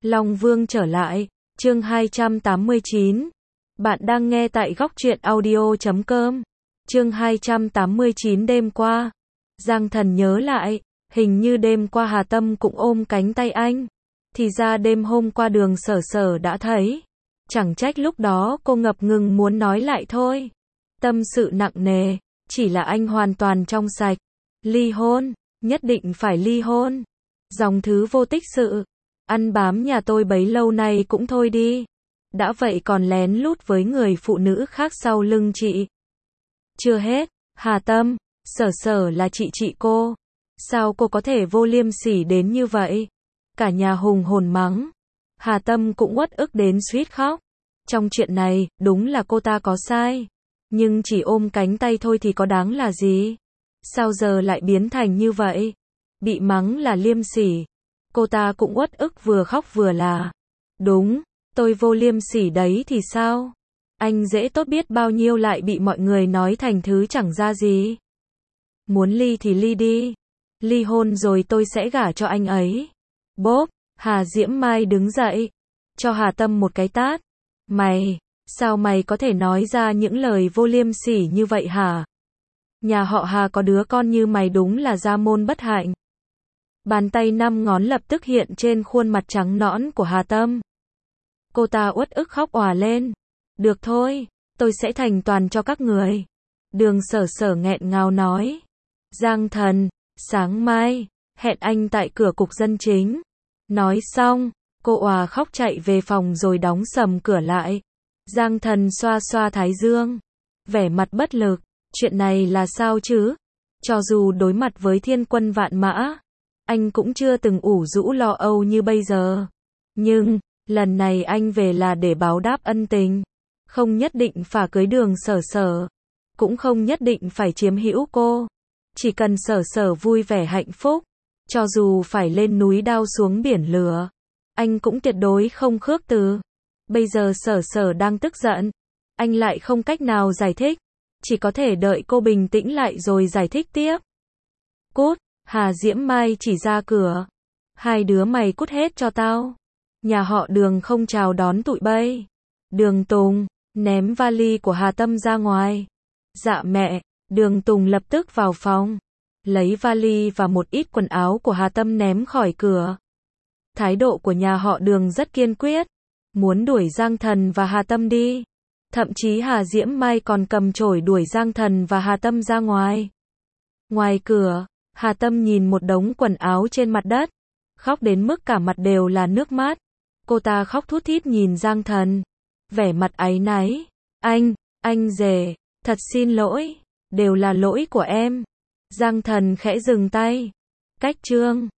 Long Vương trở lại, chương 289. Bạn đang nghe tại góc truyện audio.com. Chương 289 đêm qua. Giang Thần nhớ lại, hình như đêm qua Hà Tâm cũng ôm cánh tay anh. Thì ra đêm hôm qua Đường Sở Sở đã thấy. Chẳng trách lúc đó cô ngập ngừng muốn nói lại thôi. Tâm sự nặng nề, chỉ là anh hoàn toàn trong sạch. Ly hôn, nhất định phải ly hôn. Dòng thứ vô tích sự. Ăn bám nhà tôi bấy lâu nay cũng thôi đi. Đã vậy còn lén lút với người phụ nữ khác sau lưng chị. Chưa hết, Hà Tâm, Sở Sở là chị cô. Sao cô có thể vô liêm sỉ đến như vậy? Cả nhà hùng hồn mắng. Hà Tâm cũng uất ức đến suýt khóc. Trong chuyện này, đúng là cô ta có sai. Nhưng chỉ ôm cánh tay thôi thì có đáng là gì? Sao giờ lại biến thành như vậy? Bị mắng là liêm sỉ. Cô ta cũng uất ức vừa khóc vừa là. Đúng, tôi vô liêm sỉ đấy thì sao? Anh dễ tốt biết bao nhiêu lại bị mọi người nói thành thứ chẳng ra gì. Muốn ly thì ly đi. Ly hôn rồi tôi sẽ gả cho anh ấy. Bốp, Hà Diễm Mai đứng dậy. Cho Hà Tâm một cái tát. Mày, sao mày có thể nói ra những lời vô liêm sỉ như vậy hả? Nhà họ Hà có đứa con như mày đúng là gia môn bất hạnh. Bàn tay 5 ngón lập tức hiện trên khuôn mặt trắng nõn của Hà Tâm. Cô ta uất ức khóc òa lên. Được thôi, tôi sẽ thành toàn cho các người. Đường Sở Sở nghẹn ngào nói. Giang Thần, sáng mai, hẹn anh tại cửa cục dân chính. Nói xong, cô òa khóc chạy về phòng rồi đóng sầm cửa lại. Giang Thần xoa xoa thái dương. Vẻ mặt bất lực, chuyện này là sao chứ? Cho dù đối mặt với thiên quân vạn mã, anh cũng chưa từng ủ rũ lo âu như bây giờ. Nhưng, lần này anh về là để báo đáp ân tình. Không nhất định phải cưới Đường Sở Sở. Cũng không nhất định phải chiếm hữu cô. Chỉ cần Sở Sở vui vẻ hạnh phúc. Cho dù phải lên núi đao xuống biển lửa. Anh cũng tuyệt đối không khước từ. Bây giờ Sở Sở đang tức giận. Anh lại không cách nào giải thích. Chỉ có thể đợi cô bình tĩnh lại rồi giải thích tiếp. Cút. Hà Diễm Mai chỉ ra cửa. Hai đứa mày cút hết cho tao. Nhà họ Đường không chào đón tụi bay. Đường Tùng, ném vali của Hà Tâm ra ngoài. Dạ mẹ, Đường Tùng lập tức vào phòng. Lấy vali và một ít quần áo của Hà Tâm ném khỏi cửa. Thái độ của nhà họ Đường rất kiên quyết. Muốn đuổi Giang Thần và Hà Tâm đi. Thậm chí Hà Diễm Mai còn cầm chổi đuổi Giang Thần và Hà Tâm ra ngoài. Ngoài cửa, Hà Tâm nhìn một đống quần áo trên mặt đất. Khóc đến mức cả mặt đều là nước mắt. Cô ta khóc thút thít nhìn Giang Thần. Vẻ mặt áy náy. Anh rể, thật xin lỗi. Đều là lỗi của em. Giang Thần khẽ dừng tay. Cách chương.